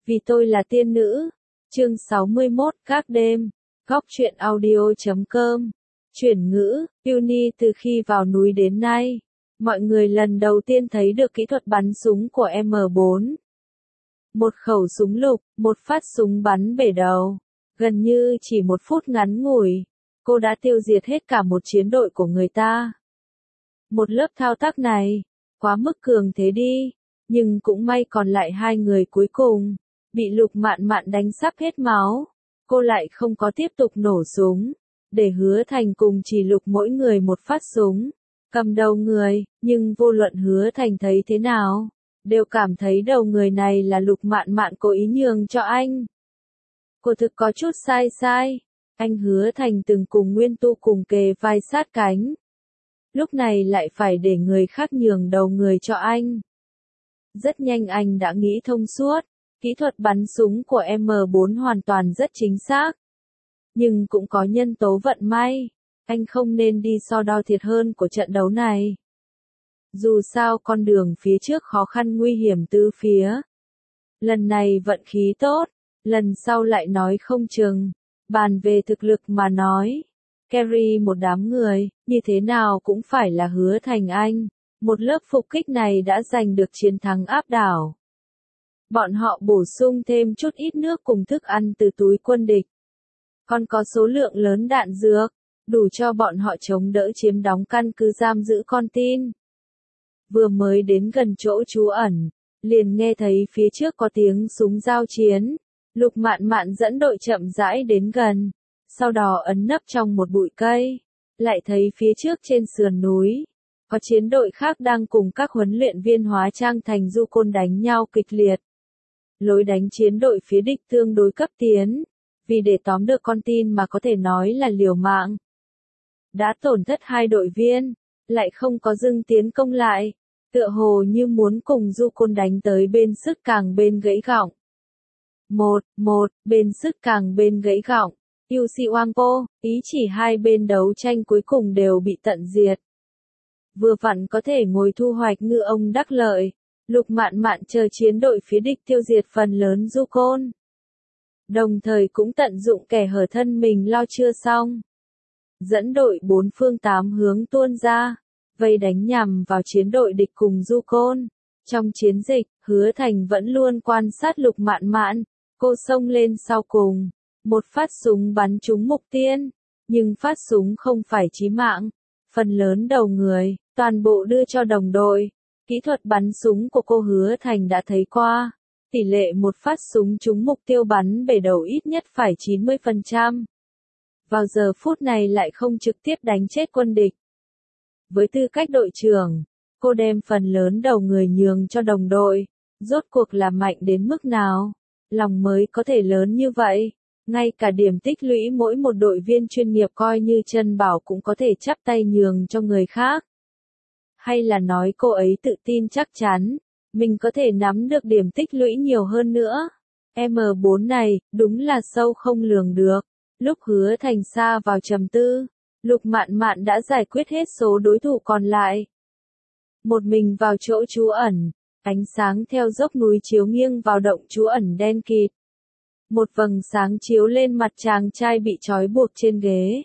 Vì tôi là tiên nữ. Chương 61, các đêm. Góc truyện audio.com. Chuyển ngữ, Uni từ khi vào núi đến nay, mọi người lần đầu tiên thấy được kỹ thuật bắn súng của M4. Một khẩu súng lục, một phát súng bắn bể đầu. Gần như chỉ một phút ngắn ngủi, cô đã tiêu diệt hết cả một chiến đội của người ta. Một lớp thao tác này, quá mức cường thế đi, nhưng cũng may còn lại hai người cuối cùng, bị Lục Mạn Mạn đánh sắp hết máu. Cô lại không có tiếp tục nổ súng, để Hứa Thành cùng Chỉ Lục mỗi người một phát súng, cầm đầu người, nhưng vô luận Hứa Thành thấy thế nào, đều cảm thấy đầu người này là Lục Mạn Mạn cố ý nhường cho anh. Cô thực có chút sai. Anh Hứa Thành từng cùng Nguyên Tu cùng kề vai sát cánh. Lúc này lại phải để người khác nhường đầu người cho anh. Rất nhanh anh đã nghĩ thông suốt, kỹ thuật bắn súng của M4 hoàn toàn rất chính xác. Nhưng cũng có nhân tố vận may, anh không nên đi so đo thiệt hơn của trận đấu này. Dù sao con đường phía trước khó khăn nguy hiểm tứ phía. Lần này vận khí tốt, lần sau lại nói không chừng. Bàn về thực lực mà nói, carry một đám người, như thế nào cũng phải là Hứa Thành anh. Một lớp phục kích này đã giành được chiến thắng áp đảo. Bọn họ bổ sung thêm chút ít nước cùng thức ăn từ túi quân địch. Còn có số lượng lớn đạn dược, đủ cho bọn họ chống đỡ chiếm đóng căn cứ giam giữ con tin. Vừa mới đến gần chỗ trú ẩn, liền nghe thấy phía trước có tiếng súng giao chiến. Lục Mạn Mạn dẫn đội chậm rãi đến gần, sau đó ấn nấp trong một bụi cây, lại thấy phía trước trên sườn núi, có chiến đội khác đang cùng các huấn luyện viên hóa trang thành du côn đánh nhau kịch liệt. Lối đánh chiến đội phía địch tương đối cấp tiến, vì để tóm được con tin mà có thể nói là liều mạng. Đã tổn thất hai đội viên, lại không có dừng tiến công lại, tựa hồ như muốn cùng du côn đánh tới bên sức càng bên gãy gọng. Bên sức càng bên gãy gọng. UC Wangpo, ý chỉ hai bên đấu tranh cuối cùng đều bị tận diệt. Vừa vặn có thể ngồi thu hoạch ngư ông đắc lợi. Lục Mạn Mạn chờ chiến đội phía địch tiêu diệt phần lớn du côn. Đồng thời cũng tận dụng kẻ hở thân mình lo chưa xong. Dẫn đội bốn phương tám hướng tuôn ra, vây đánh nhằm vào chiến đội địch cùng du côn. Trong chiến dịch, Hứa Thành vẫn luôn quan sát Lục Mạn Mạn. Cô xông lên sau cùng, một phát súng bắn trúng mục tiên, nhưng phát súng không phải chí mạng, phần lớn đầu người, toàn bộ đưa cho đồng đội. Kỹ thuật bắn súng của cô Hứa Thành đã thấy qua, tỷ lệ một phát súng trúng mục tiêu bắn bể đầu ít nhất phải 90%. Vào giờ phút này lại không trực tiếp đánh chết quân địch. Với tư cách đội trưởng, cô đem phần lớn đầu người nhường cho đồng đội, rốt cuộc là mạnh đến mức nào? Lòng mới có thể lớn như vậy, ngay cả điểm tích lũy mỗi một đội viên chuyên nghiệp coi như chân bảo cũng có thể chắp tay nhường cho người khác. Hay là nói cô ấy tự tin chắc chắn, mình có thể nắm được điểm tích lũy nhiều hơn nữa. M4 này, đúng là sâu không lường được. Lúc Hứa Thành sa vào trầm tư, Lục Mạn Mạn đã giải quyết hết số đối thủ còn lại. Một mình vào chỗ trú ẩn. Ánh sáng theo dốc núi chiếu nghiêng vào động trú ẩn đen kịt. Một vầng sáng chiếu lên mặt chàng trai bị trói buộc trên ghế.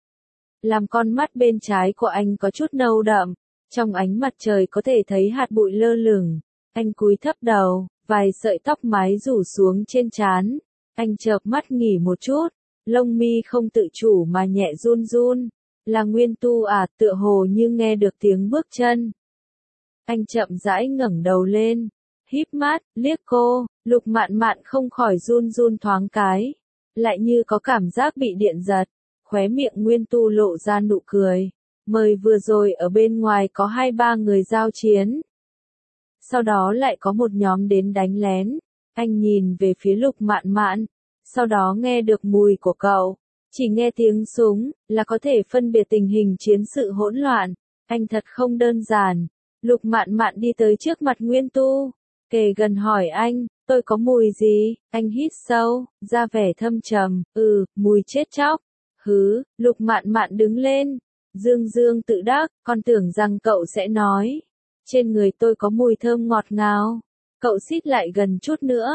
Làm con mắt bên trái của anh có chút nâu đậm, trong ánh mặt trời có thể thấy hạt bụi lơ lửng. Anh cúi thấp đầu, vài sợi tóc mái rủ xuống trên trán. Anh chợp mắt nghỉ một chút, lông mi không tự chủ mà nhẹ run run. Là Nguyên Tu à, tựa hồ như nghe được tiếng bước chân. Anh chậm rãi ngẩng đầu lên, híp mắt, liếc cô. Lục Mạn Mạn không khỏi run run thoáng cái, lại như có cảm giác bị điện giật, khóe miệng Nguyên Tu lộ ra nụ cười. Mới vừa rồi ở bên ngoài có 2-3 người giao chiến. Sau đó lại có một nhóm đến đánh lén. Anh nhìn về phía Lục Mạn Mạn, sau đó nghe được mùi của cậu. Chỉ nghe tiếng súng, là có thể phân biệt tình hình chiến sự hỗn loạn. Anh thật không đơn giản. Lục Mạn Mạn đi tới trước mặt Nguyên Tu, kề gần hỏi anh, tôi có mùi gì? Anh hít sâu, ra vẻ thâm trầm, mùi chết chóc. Lục Mạn Mạn đứng lên, dương dương tự đắc, con tưởng rằng cậu sẽ nói, trên người tôi có mùi thơm ngọt ngào. Cậu xít lại gần chút nữa,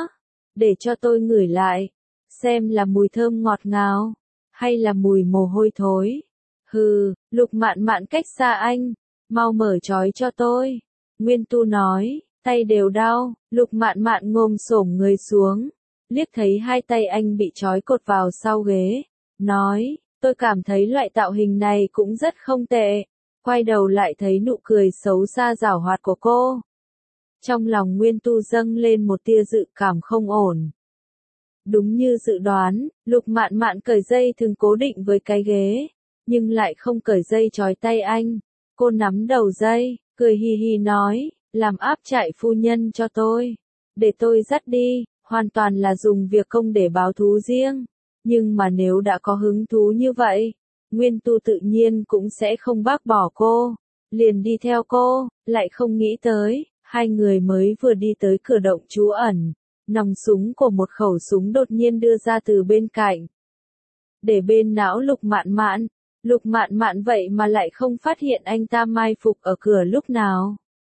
để cho tôi ngửi lại, xem là mùi thơm ngọt ngào, hay là mùi mồ hôi thối. Hừ, Lục Mạn Mạn cách xa anh, mau mở trói cho tôi. Nguyên Tu nói, tay đều đau, Lục Mạn Mạn ngồi xổm người xuống, liếc thấy hai tay anh bị trói cột vào sau ghế, nói, tôi cảm thấy loại tạo hình này cũng rất không tệ. Quay đầu lại thấy nụ cười xấu xa giảo hoạt của cô. Trong lòng Nguyên Tu dâng lên một tia dự cảm không ổn. Đúng như dự đoán, Lục Mạn Mạn cởi dây thừng cố định với cái ghế, nhưng lại không cởi dây trói tay anh. Cô nắm đầu dây, cười hì hì nói, làm áp trại phu nhân cho tôi. Để tôi dắt đi, hoàn toàn là dùng việc công để báo thú riêng. Nhưng mà nếu đã có hứng thú như vậy, Nguyên Tu tự nhiên cũng sẽ không bác bỏ cô. Liền đi theo cô, lại không nghĩ tới, hai người mới vừa đi tới cửa động trú ẩn. Nòng súng của một khẩu súng đột nhiên đưa ra từ bên cạnh. Để bên não Lục Mạn Mạn. Lục Mạn Mạn vậy mà lại không phát hiện anh ta mai phục ở cửa lúc nào.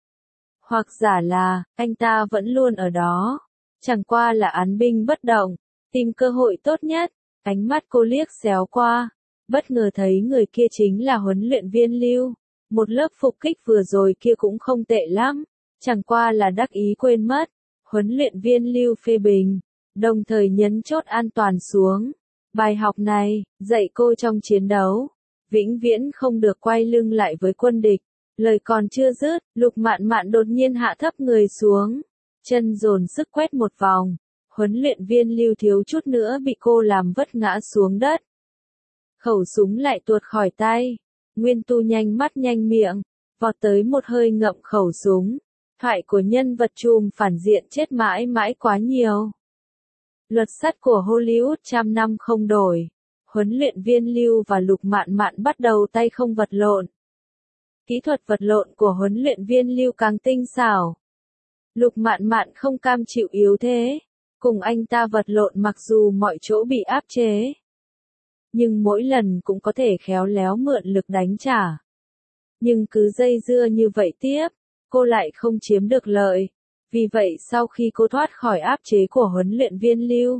Hoặc giả là, anh ta vẫn luôn ở đó. Chẳng qua là án binh bất động, tìm cơ hội tốt nhất. Ánh mắt cô liếc xéo qua, bất ngờ thấy người kia chính là huấn luyện viên Lưu. Một lớp phục kích vừa rồi kia cũng không tệ lắm, chẳng qua là đắc ý quên mất. Huấn luyện viên Lưu phê bình, đồng thời nhấn chốt an toàn xuống. Bài học này, dạy cô trong chiến đấu, vĩnh viễn không được quay lưng lại với quân địch. Lời còn chưa dứt, Lục Mạn Mạn đột nhiên hạ thấp người xuống, chân dồn sức quét một vòng. Huấn luyện viên Lưu thiếu chút nữa bị cô làm vấp ngã xuống đất. Khẩu súng lại tuột khỏi tay. Nguyên Tu nhanh mắt nhanh miệng, vọt tới một hơi ngậm khẩu súng. Thoại của nhân vật trùm phản diện chết mãi mãi quá nhiều. Luật sắt của Hollywood trăm năm không đổi. Huấn luyện viên Lưu và Lục Mạn Mạn bắt đầu tay không vật lộn. Kỹ thuật vật lộn của huấn luyện viên Lưu càng tinh xảo. Lục Mạn Mạn không cam chịu yếu thế. Cùng anh ta vật lộn mặc dù mọi chỗ bị áp chế. Nhưng mỗi lần cũng có thể khéo léo mượn lực đánh trả. Nhưng cứ dây dưa như vậy tiếp, cô lại không chiếm được lợi. Vì vậy sau khi cô thoát khỏi áp chế của huấn luyện viên Lưu,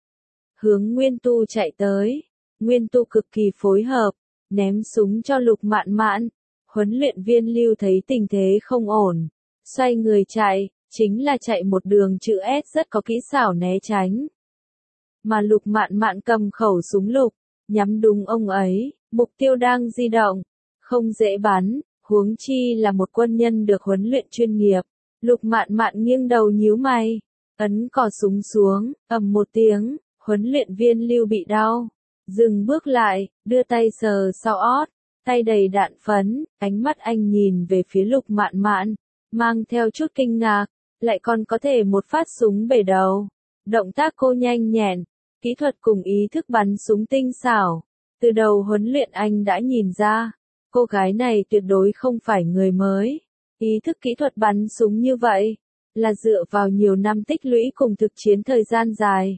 hướng Nguyên Tu chạy tới, Nguyên Tu cực kỳ phối hợp, ném súng cho Lục Mạn Mạn. Huấn luyện viên Lưu thấy tình thế không ổn, xoay người chạy, chính là chạy một đường chữ S rất có kỹ xảo né tránh. Mà Lục Mạn Mạn cầm khẩu súng lục, nhắm đúng ông ấy, mục tiêu đang di động, không dễ bắn, huống chi là một quân nhân được huấn luyện chuyên nghiệp. Lục Mạn Mạn nghiêng đầu nhíu mày, ấn cò súng xuống, ầm một tiếng, huấn luyện viên Lưu bị đau, dừng bước lại, đưa tay sờ sau ót, tay đầy đạn phấn, ánh mắt anh nhìn về phía Lục Mạn Mạn, mang theo chút kinh ngạc, lại còn có thể một phát súng bể đầu. Động tác cô nhanh nhẹn, kỹ thuật cùng ý thức bắn súng tinh xảo. Từ đầu huấn luyện anh đã nhìn ra, cô gái này tuyệt đối không phải người mới. Ý thức kỹ thuật bắn súng như vậy, là dựa vào nhiều năm tích lũy cùng thực chiến thời gian dài,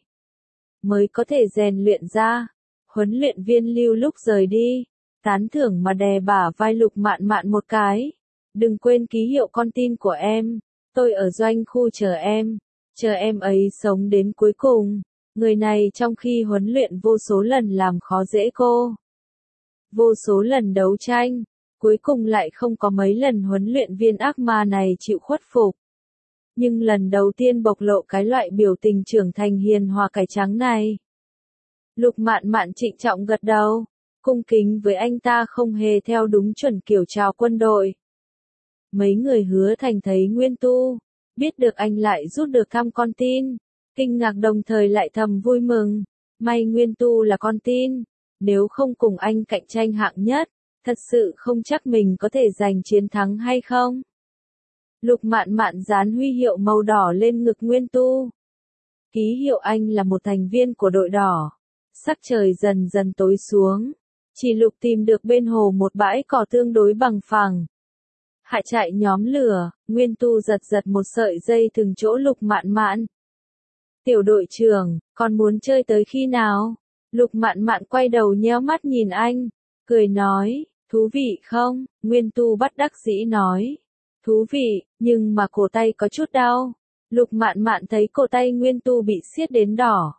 mới có thể rèn luyện ra. Huấn luyện viên Lưu lúc rời đi, tán thưởng mà đè bả vai Lục Mạn Mạn một cái. Đừng quên ký hiệu con tin của em, tôi ở doanh khu chờ em ấy sống đến cuối cùng. Người này trong khi huấn luyện vô số lần làm khó dễ cô, vô số lần đấu tranh, cuối cùng lại không có mấy lần huấn luyện viên ác ma này chịu khuất phục. Nhưng lần đầu tiên bộc lộ cái loại biểu tình trưởng thành hiền hòa cải trắng này. Lục Mạn Mạn trịnh trọng gật đầu, cung kính với anh ta không hề theo đúng chuẩn kiểu chào quân đội. Mấy người Hứa Thành thấy Nguyên Tu, biết được anh lại rút được thăm con tin, kinh ngạc đồng thời lại thầm vui mừng. May Nguyên Tu là con tin, nếu không cùng anh cạnh tranh hạng nhất, thật sự không chắc mình có thể giành chiến thắng hay không. Lục Mạn Mạn dán huy hiệu màu đỏ lên ngực Nguyên Tu. Ký hiệu anh là một thành viên của đội đỏ. Sắc trời dần dần tối xuống. Chỉ Lục tìm được bên hồ một bãi cỏ tương đối bằng phẳng. Hạ trại nhóm lửa, Nguyên Tu giật giật một sợi dây thừng chỗ Lục Mạn Mạn. Tiểu đội trưởng, còn muốn chơi tới khi nào? Lục Mạn Mạn quay đầu nhéo mắt nhìn anh, cười nói, thú vị không? Nguyên Tu bất đắc dĩ nói, thú vị, nhưng mà cổ tay có chút đau. Lục Mạn Mạn thấy cổ tay Nguyên Tu bị siết đến đỏ.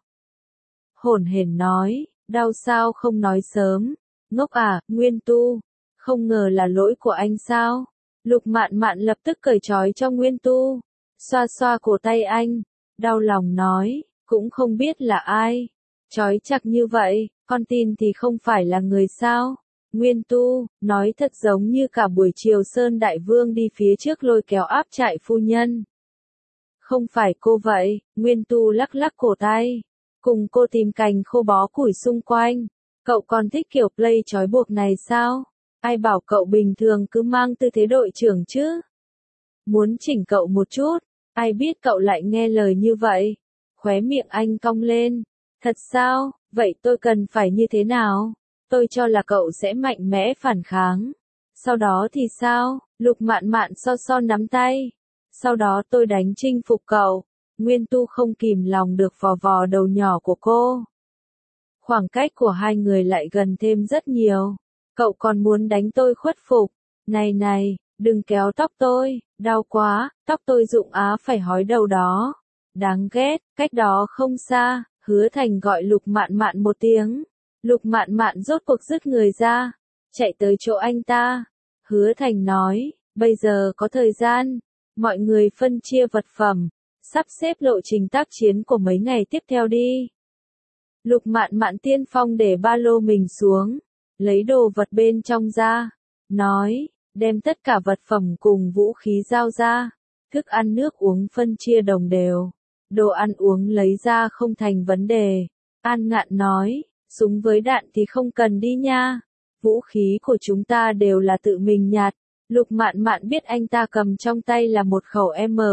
Hổn hển nói, đau sao không nói sớm, ngốc à, Nguyên Tu, không ngờ là lỗi của anh sao? Lục Mạn Mạn lập tức cởi trói cho Nguyên Tu, xoa xoa cổ tay anh, đau lòng nói, cũng không biết là ai, trói chặt như vậy, con tin thì không phải là người sao? Nguyên Tu, nói thật giống như cả buổi chiều Sơn Đại Vương đi phía trước lôi kéo áp trại phu nhân. Không phải cô vậy, Nguyên Tu lắc lắc cổ tay, cùng cô tìm cành khô bó củi xung quanh, cậu còn thích kiểu play trói buộc này sao? Ai bảo cậu bình thường cứ mang tư thế đội trưởng chứ? Muốn chỉnh cậu một chút, ai biết cậu lại nghe lời như vậy? Khóe miệng anh cong lên, thật sao, vậy tôi cần phải như thế nào? Tôi cho là cậu sẽ mạnh mẽ phản kháng. Sau đó thì sao? Lục Mạn Mạn so so nắm tay. Sau đó tôi đánh chinh phục cậu. Nguyên Tu không kìm lòng được vò vò đầu nhỏ của cô. Khoảng cách của hai người lại gần thêm rất nhiều. Cậu còn muốn đánh tôi khuất phục. Này này, đừng kéo tóc tôi, đau quá, tóc tôi rụng á phải hói đầu đó. Đáng ghét, cách đó không xa, Hứa Thành gọi Lục Mạn Mạn một tiếng. Lục Mạn Mạn rốt cuộc dứt người ra, chạy tới chỗ anh ta. Hứa Thành nói, bây giờ có thời gian, mọi người phân chia vật phẩm, sắp xếp lộ trình tác chiến của mấy ngày tiếp theo đi. Lục Mạn Mạn tiên phong để ba lô mình xuống, lấy đồ vật bên trong ra, nói, đem tất cả vật phẩm cùng vũ khí giao ra, thức ăn nước uống phân chia đồng đều, đồ ăn uống lấy ra không thành vấn đề. An Ngạn nói, súng với đạn thì không cần đi nha, vũ khí của chúng ta đều là tự mình nhặt. Lục Mạn Mạn biết anh ta cầm trong tay là một khẩu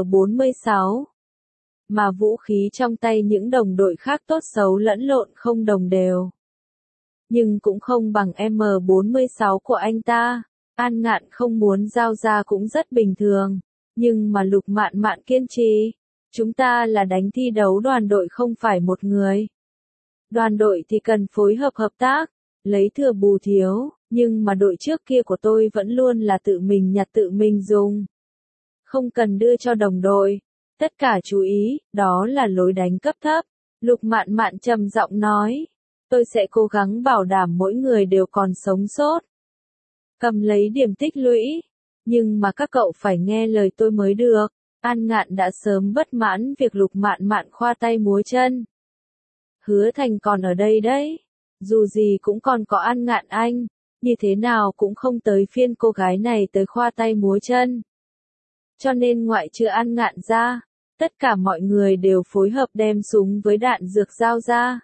M46, mà vũ khí trong tay những đồng đội khác tốt xấu lẫn lộn không đồng đều. Nhưng cũng không bằng M46 của anh ta. An Ngạn không muốn giao ra cũng rất bình thường, nhưng mà Lục Mạn Mạn kiên trì. Chúng ta là đánh thi đấu đoàn đội không phải một người. Đoàn đội thì cần phối hợp hợp tác, lấy thừa bù thiếu, nhưng mà đội trước kia của tôi vẫn luôn là tự mình nhặt tự mình dùng. Không cần đưa cho đồng đội. Tất cả chú ý, đó là lối đánh cấp thấp. Lục Mạn Mạn trầm giọng nói, tôi sẽ cố gắng bảo đảm mỗi người đều còn sống sót. Cầm lấy điểm tích lũy, nhưng mà các cậu phải nghe lời tôi mới được. An Ngạn đã sớm bất mãn việc Lục Mạn Mạn khoa tay múa chân. Hứa Thành còn ở đây đấy, dù gì cũng còn có An Ngạn anh, như thế nào cũng không tới phiên cô gái này tới khoa tay múa chân. Cho nên ngoại trừ An Ngạn ra, tất cả mọi người đều phối hợp đem súng với đạn dược giao ra.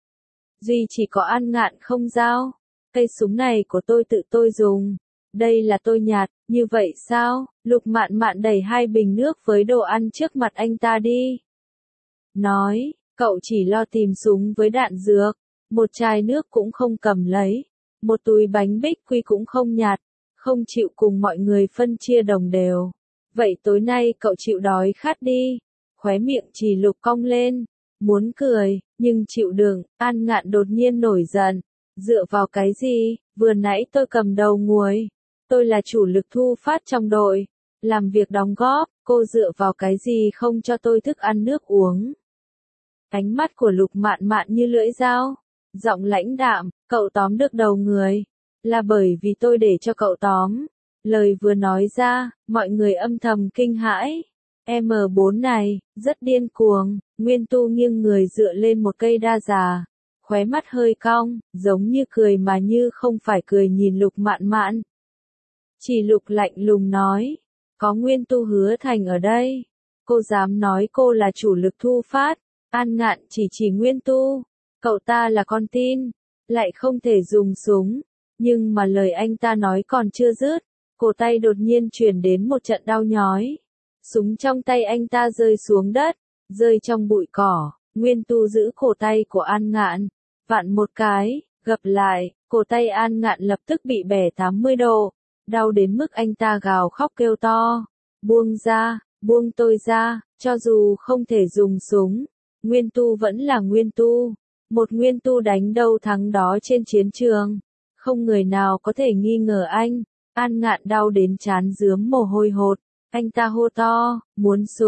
Duy chỉ có An Ngạn không giao. Cây súng này của tôi tự tôi dùng. Đây là tôi nhặt, như vậy sao? Lục Mạn Mạn đẩy 2 bình nước với đồ ăn trước mặt anh ta đi. Nói, cậu chỉ lo tìm súng với đạn dược, một chai nước cũng không cầm lấy, một túi bánh bích quy cũng không nhặt, không chịu cùng mọi người phân chia đồng đều. Vậy tối nay cậu chịu đói khát đi. Khóe miệng Chỉ Lục cong lên, muốn cười, nhưng chịu đựng. An Ngạn đột nhiên nổi giận. Dựa vào cái gì, vừa nãy tôi cầm đầu nguội. Tôi là chủ lực thu phát trong đội, làm việc đóng góp, cô dựa vào cái gì không cho tôi thức ăn nước uống. Ánh mắt của Lục Mạn Mạn như lưỡi dao, giọng lãnh đạm, cậu tóm được đầu người, là bởi vì tôi để cho cậu tóm. Lời vừa nói ra, mọi người âm thầm kinh hãi. M4 này, rất điên cuồng. Nguyên Tu nghiêng người dựa lên một cây đa già, khóe mắt hơi cong, giống như cười mà như không phải cười nhìn Lục Mạn Mạn. Chỉ Lục lạnh lùng nói, có Nguyên Tu Hứa Thành ở đây, cô dám nói cô là chủ lực thu phát. An Ngạn chỉ Nguyên Tu, cậu ta là con tin, lại không thể dùng súng. Nhưng mà lời anh ta nói còn chưa dứt, cổ tay đột nhiên truyền đến một trận đau nhói. Súng trong tay anh ta rơi xuống đất, rơi trong bụi cỏ. Nguyên Tu giữ cổ tay của An Ngạn, vặn một cái, gập lại, cổ tay An Ngạn lập tức bị bẻ 80 độ, đau đến mức anh ta gào khóc kêu to. Buông ra, buông tôi ra, cho dù không thể dùng súng, Nguyên Tu vẫn là Nguyên Tu. Một Nguyên Tu đánh đâu thắng đó trên chiến trường. Không người nào có thể nghi ngờ anh. An Ngạn đau đến trán rướm mồ hôi hột. Anh ta hô to, muốn súng,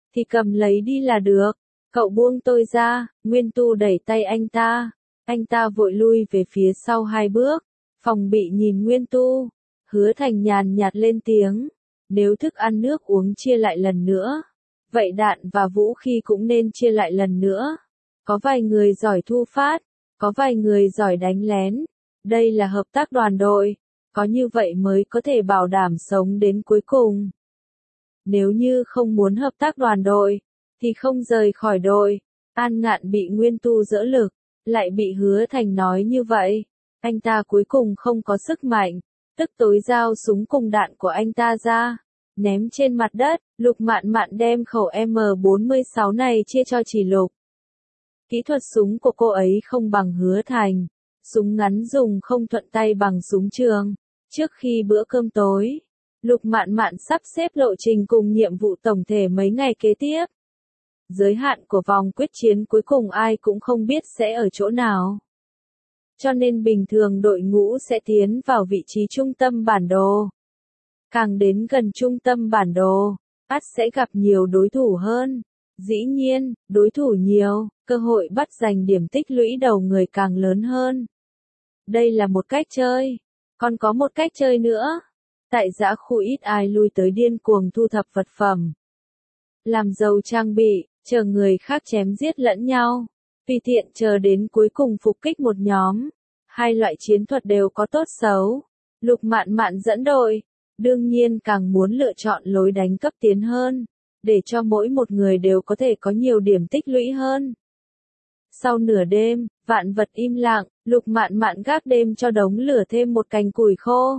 thì cầm lấy đi là được. Cậu buông tôi ra, Nguyên Tu đẩy tay anh ta. Anh ta vội lui về phía sau 2 bước, phòng bị nhìn Nguyên Tu. Hứa Thành nhàn nhạt lên tiếng, nếu thức ăn nước uống chia lại lần nữa, vậy đạn và vũ khí cũng nên chia lại lần nữa. Có vài người giỏi thu phát, có vài người giỏi đánh lén. Đây là hợp tác đoàn đội, có như vậy mới có thể bảo đảm sống đến cuối cùng. Nếu như không muốn hợp tác đoàn đội, thì không rời khỏi đội. An Ngạn bị Nguyên Tu dỡ lực, lại bị Hứa Thành nói như vậy. Anh ta cuối cùng không có sức mạnh, tức tối giao súng cùng đạn của anh ta ra, ném trên mặt đất. Lục Mạn Mạn đem khẩu M46 này chia cho Chỉ Lục. Kỹ thuật súng của cô ấy không bằng Hứa Thành, súng ngắn dùng không thuận tay bằng súng trường. Trước khi bữa cơm tối, Lục Mạn Mạn sắp xếp lộ trình cùng nhiệm vụ tổng thể mấy ngày kế tiếp. Giới hạn của vòng quyết chiến cuối cùng ai cũng không biết sẽ ở chỗ nào. Cho nên bình thường đội ngũ sẽ tiến vào vị trí trung tâm bản đồ. Càng đến gần trung tâm bản đồ, ắt sẽ gặp nhiều đối thủ hơn. Dĩ nhiên, đối thủ nhiều, cơ hội bắt giành điểm tích lũy đầu người càng lớn hơn. Đây là một cách chơi. Còn có một cách chơi nữa. Tại dã khu ít ai lui tới điên cuồng thu thập vật phẩm, làm giàu trang bị, chờ người khác chém giết lẫn nhau. Tùy tiện chờ đến cuối cùng phục kích một nhóm. Hai loại chiến thuật đều có tốt xấu. Lục Mạn Mạn dẫn đội, đương nhiên càng muốn lựa chọn lối đánh cấp tiến hơn, để cho mỗi một người đều có thể có nhiều điểm tích lũy hơn. Sau nửa đêm, vạn vật im lặng, Lục Mạn Mạn gác đêm cho đống lửa thêm một cành củi khô.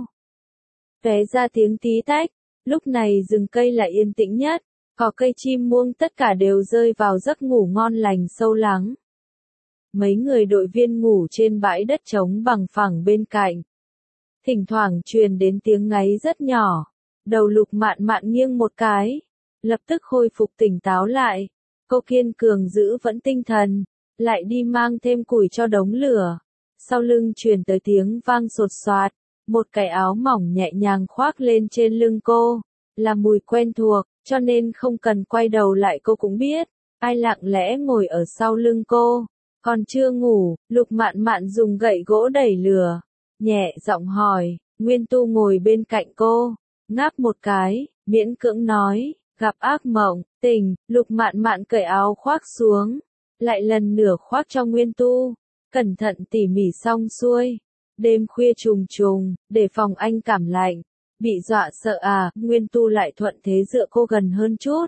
Tóe ra tiếng tí tách, lúc này rừng cây là yên tĩnh nhất, cỏ cây chim muông tất cả đều rơi vào giấc ngủ ngon lành sâu lắng. Mấy người đội viên ngủ trên bãi đất trống bằng phẳng bên cạnh. Thỉnh thoảng truyền đến tiếng ngáy rất nhỏ. Đầu Lục Mạn Mạn nghiêng một cái, lập tức khôi phục tỉnh táo lại. Cô kiên cường giữ vẫn tinh thần, lại đi mang thêm củi cho đống lửa. Sau lưng truyền tới tiếng vang sột soạt, một cái áo mỏng nhẹ nhàng khoác lên trên lưng cô, là mùi quen thuộc, cho nên không cần quay đầu lại cô cũng biết, ai lặng lẽ ngồi ở sau lưng cô. Còn chưa ngủ, Lục Mạn Mạn dùng gậy gỗ đẩy lửa, nhẹ giọng hỏi. Nguyên Tu ngồi bên cạnh cô, ngáp một cái, miễn cưỡng nói, gặp ác mộng, tỉnh. Lục Mạn Mạn cởi áo khoác xuống, lại lần nữa khoác cho Nguyên Tu, cẩn thận tỉ mỉ xong xuôi. Đêm khuya trùng trùng, để phòng anh cảm lạnh, bị dọa sợ à? Nguyên Tu lại thuận thế dựa cô gần hơn chút.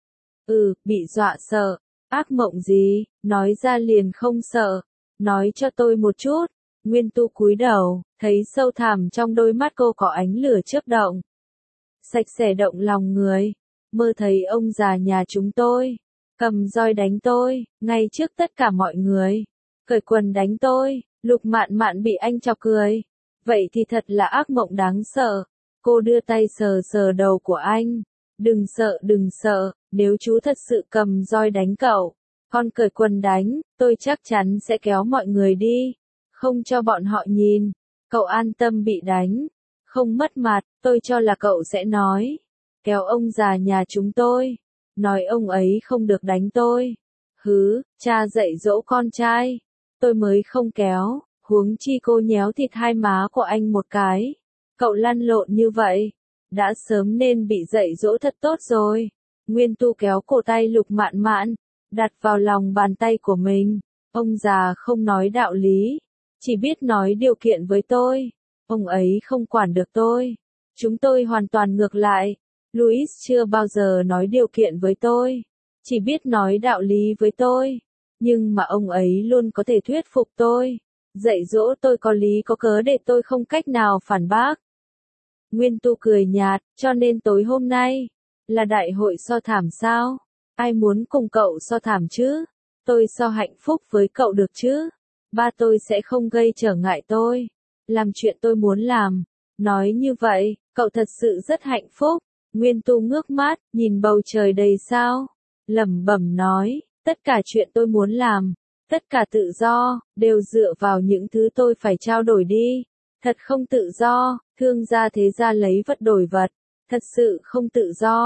Bị dọa sợ. Ác mộng gì, nói ra liền không sợ, nói cho tôi một chút. Nguyên Tu cúi đầu, thấy sâu thẳm trong đôi mắt cô có ánh lửa chớp động. Sạch sẽ động lòng người, mơ thấy ông già nhà chúng tôi, cầm roi đánh tôi, ngay trước tất cả mọi người, cởi quần đánh tôi. Lục Mạn Mạn bị anh chọc cười. Vậy thì thật là ác mộng đáng sợ. Cô đưa tay sờ sờ đầu của anh. Đừng sợ, nếu chú thật sự cầm roi đánh cậu, con cởi quần đánh, tôi chắc chắn sẽ kéo mọi người đi, không cho bọn họ nhìn. Cậu an tâm bị đánh, không mất mặt, tôi cho là cậu sẽ nói, kéo ông già nhà chúng tôi, nói ông ấy không được đánh tôi. Cha dạy dỗ con trai, tôi mới không kéo, huống chi cô nhéo thịt hai má của anh một cái. Cậu lăn lộn như vậy, đã sớm nên bị dạy dỗ thật tốt rồi. Nguyên Tu kéo cổ tay Lục Mạn Mạn, đặt vào lòng bàn tay của mình. Ông già không nói đạo lý, chỉ biết nói điều kiện với tôi. Ông ấy không quản được tôi. Chúng tôi hoàn toàn ngược lại. Louis chưa bao giờ nói điều kiện với tôi, chỉ biết nói đạo lý với tôi. Nhưng mà ông ấy luôn có thể thuyết phục tôi, dạy dỗ tôi có lý có cớ để tôi không cách nào phản bác. Nguyên Tu cười nhạt, cho nên tối hôm nay, là đại hội so thảm sao? Ai muốn cùng cậu so thảm chứ? Tôi so hạnh phúc với cậu được chứ? Ba tôi sẽ không gây trở ngại tôi, làm chuyện tôi muốn làm. Nói như vậy, cậu thật sự rất hạnh phúc. Nguyên Tu ngước mắt, nhìn bầu trời đầy sao, lẩm bẩm nói, tất cả chuyện tôi muốn làm, tất cả tự do, đều dựa vào những thứ tôi phải trao đổi đi. Thật không tự do, thương gia thế gia lấy vật đổi vật, thật sự không tự do.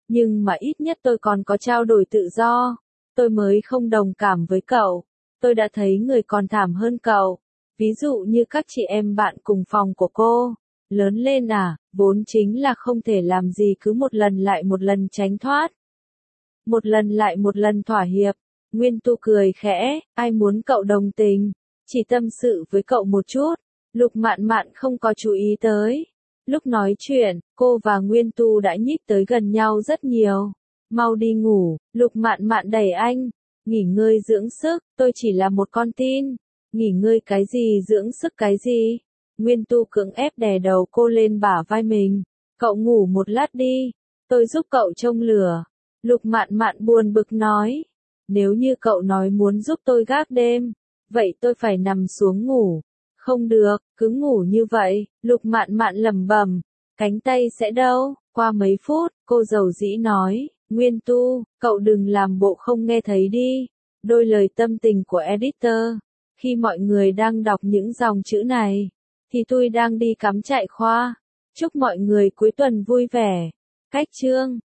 Nhưng mà ít nhất tôi còn có trao đổi tự do. Tôi mới không đồng cảm với cậu. Tôi đã thấy người còn thảm hơn cậu. Ví dụ như các chị em bạn cùng phòng của cô. Lớn lên à, vốn chính là không thể làm gì cứ một lần lại một lần tránh thoát. Một lần lại một lần thỏa hiệp. Nguyên Tu cười khẽ, ai muốn cậu đồng tình. Chỉ tâm sự với cậu một chút. Lục Mạn Mạn không có chú ý tới. Lúc nói chuyện, cô và Nguyên Tu đã nhích tới gần nhau rất nhiều. Mau đi ngủ, Lục Mạn Mạn đẩy anh. Nghỉ ngơi dưỡng sức, tôi chỉ là một con tin. Nghỉ ngơi cái gì dưỡng sức cái gì? Nguyên Tu cưỡng ép đè đầu cô lên bả vai mình. Cậu ngủ một lát đi, tôi giúp cậu trông lửa. Lục Mạn Mạn buồn bực nói. Nếu như cậu nói muốn giúp tôi gác đêm, vậy tôi phải nằm xuống ngủ. Không được, cứ ngủ như vậy, Lục Mạn Mạn lẩm bẩm, cánh tay sẽ đau. Qua mấy phút, cô dầu dĩ nói, Nguyên Tu, cậu đừng làm bộ không nghe thấy đi. Đôi lời tâm tình của editor. Khi mọi người đang đọc những dòng chữ này, thì tôi đang đi cắm trại khoa. Chúc mọi người cuối tuần vui vẻ. Cách chương